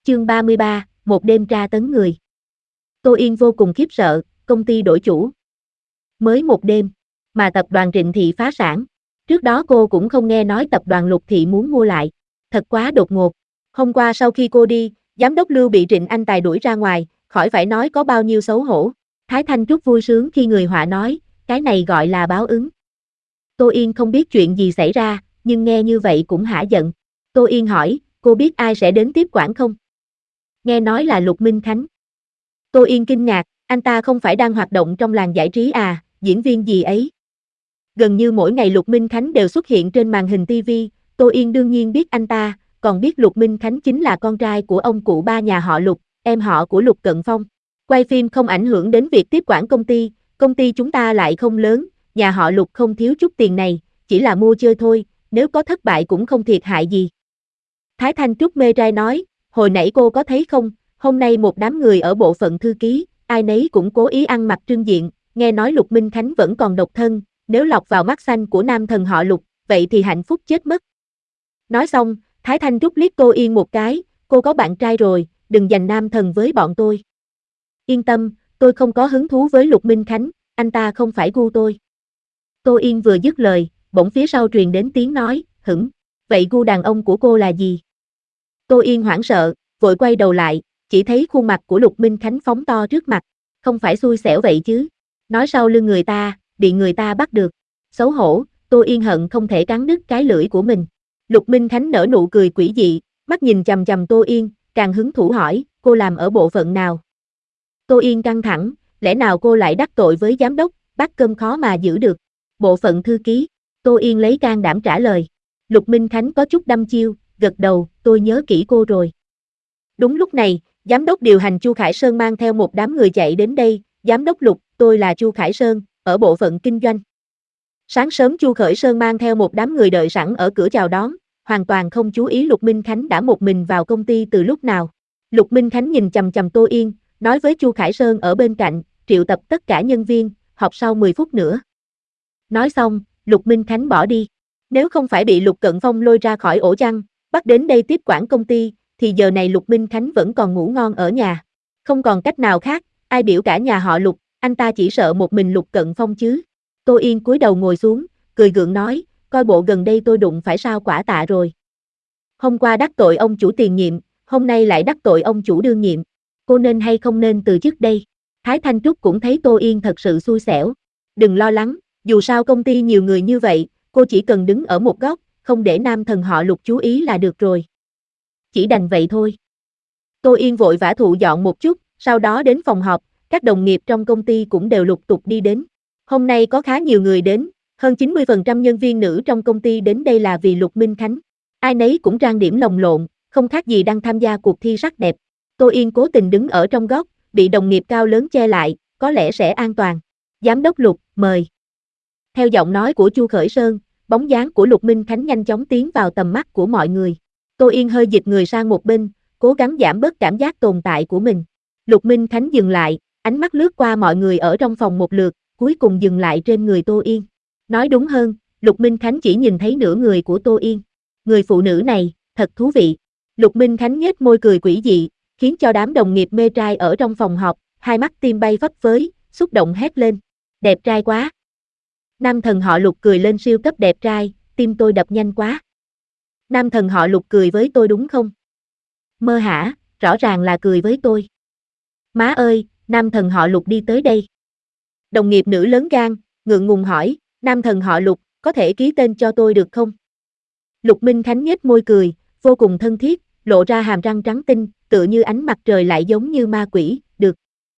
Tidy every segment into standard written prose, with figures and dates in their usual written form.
Chương 33, một đêm tra tấn người. Tô Yên vô cùng khiếp sợ, công ty đổi chủ. Mới một đêm, mà tập đoàn Trịnh Thị phá sản. Trước đó cô cũng không nghe nói tập đoàn Lục Thị muốn mua lại. Thật quá đột ngột. Hôm qua sau khi cô đi, giám đốc Lưu bị Trịnh Anh Tài đuổi ra ngoài, khỏi phải nói có bao nhiêu xấu hổ. Thái Thanh Trúc vui sướng khi người họa nói, cái này gọi là báo ứng. Tô Yên không biết chuyện gì xảy ra, nhưng nghe như vậy cũng hả giận. Tô Yên hỏi, cô biết ai sẽ đến tiếp quản không? Nghe nói là Lục Minh Khánh. Tô Yên kinh ngạc, anh ta không phải đang hoạt động trong làng giải trí à, diễn viên gì ấy? Gần như mỗi ngày Lục Minh Khánh đều xuất hiện trên màn hình TV, Tô Yên đương nhiên biết anh ta, còn biết Lục Minh Khánh chính là con trai của ông cụ ba nhà họ Lục, em họ của Lục Cận Phong. Quay phim không ảnh hưởng đến việc tiếp quản công ty chúng ta lại không lớn, nhà họ Lục không thiếu chút tiền này, chỉ là mua chơi thôi, nếu có thất bại cũng không thiệt hại gì. Thái Thanh Trúc mê trai nói, hồi nãy cô có thấy không, hôm nay một đám người ở bộ phận thư ký, ai nấy cũng cố ý ăn mặc trưng diện, nghe nói Lục Minh Khánh vẫn còn độc thân, nếu lọt vào mắt xanh của nam thần họ Lục, vậy thì hạnh phúc chết mất. Nói xong, Thái Thanh Trúc liếc Tô Yên một cái, cô có bạn trai rồi, đừng giành nam thần với bọn tôi. Yên tâm, tôi không có hứng thú với Lục Minh Khánh, anh ta không phải gu tôi. Tô Yên vừa dứt lời, bỗng phía sau truyền đến tiếng nói, hửng, vậy gu đàn ông của cô là gì? Tô Yên hoảng sợ, vội quay đầu lại, chỉ thấy khuôn mặt của Lục Minh Khánh phóng to trước mặt, không phải xui xẻo vậy chứ, nói sau lưng người ta, bị người ta bắt được, xấu hổ, Tô Yên hận không thể cắn đứt cái lưỡi của mình. Lục Minh Khánh nở nụ cười quỷ dị, mắt nhìn chằm chằm Tô Yên, càng hứng thú hỏi, cô làm ở bộ phận nào? Tô Yên căng thẳng, lẽ nào cô lại đắc tội với giám đốc, bát cơm khó mà giữ được. Bộ phận thư ký, Tô Yên lấy can đảm trả lời. Lục Minh Khánh có chút đăm chiêu, gật đầu, tôi nhớ kỹ cô rồi. Đúng lúc này, giám đốc điều hành Chu Khải Sơn mang theo một đám người chạy đến đây, giám đốc Lục, tôi là Chu Khải Sơn, ở bộ phận kinh doanh. Sáng sớm Chu Khởi Sơn mang theo một đám người đợi sẵn ở cửa chào đón, hoàn toàn không chú ý Lục Minh Khánh đã một mình vào công ty từ lúc nào. Lục Minh Khánh nhìn chằm chằm Tô Yên, nói với Chu Khải Sơn ở bên cạnh, triệu tập tất cả nhân viên, họp sau 10 phút nữa. Nói xong, Lục Minh Khánh bỏ đi. Nếu không phải bị Lục Cận Phong lôi ra khỏi ổ chăn, bắt đến đây tiếp quản công ty, thì giờ này Lục Minh Khánh vẫn còn ngủ ngon ở nhà. Không còn cách nào khác, ai biểu cả nhà họ Lục, anh ta chỉ sợ một mình Lục Cận Phong chứ. Tô Yên cúi đầu ngồi xuống, cười gượng nói, coi bộ gần đây tôi đụng phải sao quả tạ rồi. Hôm qua đắc tội ông chủ tiền nhiệm, hôm nay lại đắc tội ông chủ đương nhiệm. Cô nên hay không nên từ chức đây? Thái Thanh Trúc cũng thấy Tô Yên thật sự xui xẻo. Đừng lo lắng, dù sao công ty nhiều người như vậy, cô chỉ cần đứng ở một góc, không để nam thần họ Lục chú ý là được rồi. Chỉ đành vậy thôi. Tô Yên vội vã thụ dọn một chút, sau đó đến phòng họp, các đồng nghiệp trong công ty cũng đều lục tục đi đến. Hôm nay có khá nhiều người đến, hơn 90% nhân viên nữ trong công ty đến đây là vì Lục Minh Khánh. Ai nấy cũng trang điểm lồng lộn, không khác gì đang tham gia cuộc thi sắc đẹp. Tô Yên cố tình đứng ở trong góc, bị đồng nghiệp cao lớn che lại, có lẽ sẽ an toàn. Giám đốc Lục, mời. Theo giọng nói của Chu Khởi Sơn, bóng dáng của Lục Minh Khánh nhanh chóng tiến vào tầm mắt của mọi người. Tô Yên hơi dịch người sang một bên, cố gắng giảm bớt cảm giác tồn tại của mình. Lục Minh Khánh dừng lại, ánh mắt lướt qua mọi người ở trong phòng một lượt, cuối cùng dừng lại trên người Tô Yên. Nói đúng hơn, Lục Minh Khánh chỉ nhìn thấy nửa người của Tô Yên. Người phụ nữ này, thật thú vị. Lục Minh Khánh nhếch môi cười quỷ dị, khiến cho đám đồng nghiệp mê trai ở trong phòng họp, hai mắt tim bay phấp phới, xúc động hét lên. Đẹp trai quá. Nam thần họ Lục cười lên siêu cấp đẹp trai, tim tôi đập nhanh quá. Nam thần họ Lục cười với tôi đúng không? Mơ hả, rõ ràng là cười với tôi. Má ơi, nam thần họ Lục đi tới đây. Đồng nghiệp nữ lớn gan, ngượng ngùng hỏi, nam thần họ Lục, có thể ký tên cho tôi được không? Lục Minh Khánh nhếch môi cười, vô cùng thân thiết, lộ ra hàm răng trắng tinh, tựa như ánh mặt trời lại giống như ma quỷ, được.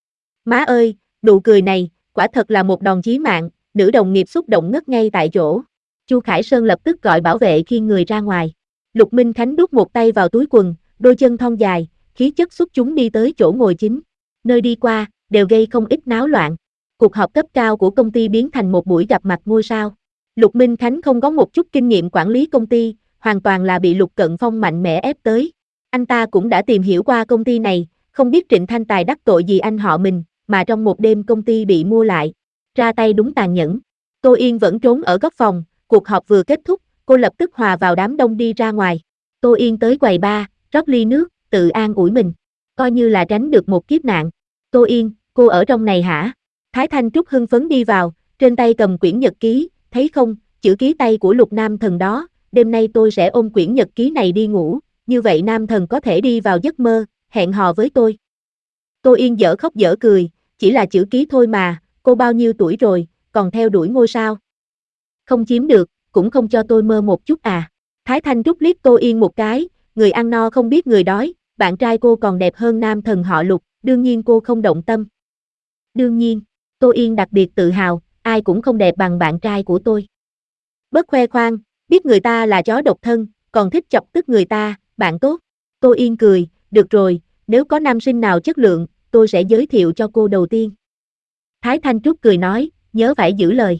Má ơi, nụ cười này, quả thật là một đòn chí mạng, nữ đồng nghiệp xúc động ngất ngay tại chỗ. Chu Khải Sơn lập tức gọi bảo vệ khiêng người ra ngoài. Lục Minh Khánh đút một tay vào túi quần, đôi chân thon dài, khí chất xuất chúng đi tới chỗ ngồi chính. Nơi đi qua, đều gây không ít náo loạn. Cuộc họp cấp cao của công ty biến thành một buổi gặp mặt ngôi sao. Lục Minh Khánh không có một chút kinh nghiệm quản lý công ty, hoàn toàn là bị Lục Cận Phong mạnh mẽ ép tới. Anh ta cũng đã tìm hiểu qua công ty này, không biết Trịnh Thanh Tài đắc tội gì anh họ mình, mà trong một đêm công ty bị mua lại. Ra tay đúng tàn nhẫn. Tô Yên vẫn trốn ở góc phòng, cuộc họp vừa kết thúc, cô lập tức hòa vào đám đông đi ra ngoài. Tô Yên tới quầy bar, rót ly nước, tự an ủi mình. Coi như là tránh được một kiếp nạn. Tô Yên, cô ở trong này hả? Thái Thanh Trúc hưng phấn đi vào, trên tay cầm quyển nhật ký, thấy không, chữ ký tay của Lục Nam Thần đó, đêm nay tôi sẽ ôm quyển nhật ký này đi ngủ, như vậy Nam Thần có thể đi vào giấc mơ, hẹn hò với tôi. Tô Yên dở khóc dở cười, chỉ là chữ ký thôi mà, cô bao nhiêu tuổi rồi, còn theo đuổi ngôi sao. Không chiếm được, cũng không cho tôi mơ một chút à. Thái Thanh Trúc liếc Tô Yên một cái, người ăn no không biết người đói, bạn trai cô còn đẹp hơn Nam Thần họ Lục, đương nhiên cô không động tâm. Đương nhiên, Tô Yên đặc biệt tự hào, ai cũng không đẹp bằng bạn trai của tôi. Bớt khoe khoang, biết người ta là chó độc thân, còn thích chọc tức người ta, bạn tốt. Tô Yên cười, được rồi, nếu có nam sinh nào chất lượng, tôi sẽ giới thiệu cho cô đầu tiên. Thái Thanh Trúc cười nói, nhớ phải giữ lời.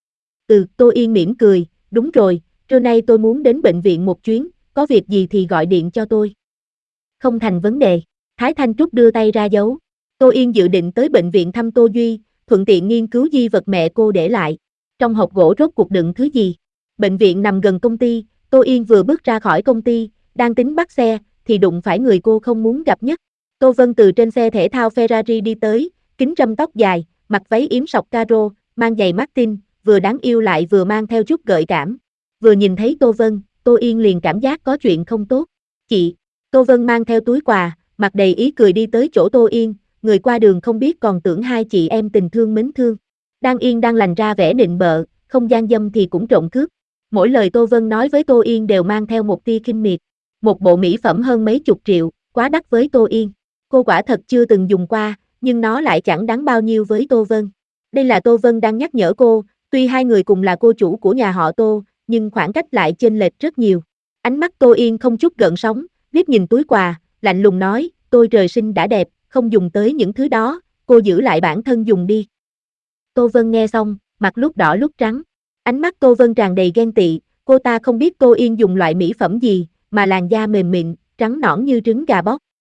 Tô Yên mỉm cười, đúng rồi, trưa nay tôi muốn đến bệnh viện một chuyến, có việc gì thì gọi điện cho tôi. Không thành vấn đề. Thái Thanh Trúc đưa tay ra dấu. Tô Yên dự định tới bệnh viện thăm Tô Duy, thuận tiện nghiên cứu di vật mẹ cô để lại. Trong hộp gỗ rốt cuộc đựng thứ gì? Bệnh viện nằm gần công ty, Tô Yên vừa bước ra khỏi công ty, đang tính bắt xe, thì đụng phải người cô không muốn gặp nhất. Tô Vân từ trên xe thể thao Ferrari đi tới, kính râm tóc dài, mặc váy yếm sọc caro, mang giày Martin, vừa đáng yêu lại vừa mang theo chút gợi cảm. Vừa nhìn thấy Tô Vân, Tô Yên liền cảm giác có chuyện không tốt. Chị, Tô Vân mang theo túi quà, mặt đầy ý cười đi tới chỗ Tô Yên, người qua đường không biết còn tưởng hai chị em tình thương mến thương. Đang yên đang lành ra vẻ nịnh bợ, không gian dâm thì cũng trộm cướp. Mỗi lời Tô Vân nói với Tô Yên đều mang theo một tia khinh miệt. Một bộ mỹ phẩm hơn mấy chục triệu, quá đắt với Tô Yên. Cô quả thật chưa từng dùng qua, nhưng nó lại chẳng đáng bao nhiêu với Tô Vân. Đây là Tô Vân đang nhắc nhở cô, tuy hai người cùng là cô chủ của nhà họ Tô, nhưng khoảng cách lại chênh lệch rất nhiều. Ánh mắt Tô Yên không chút gợn sóng, liếc nhìn túi quà, lạnh lùng nói, tôi trời sinh đã đẹp, không dùng tới những thứ đó, cô giữ lại bản thân dùng đi. Tô Vân nghe xong, mặt lúc đỏ lúc trắng. Ánh mắt Tô Vân tràn đầy ghen tị, cô ta không biết Tô Yên dùng loại mỹ phẩm gì, mà làn da mềm mịn, trắng nõn như trứng gà bóc.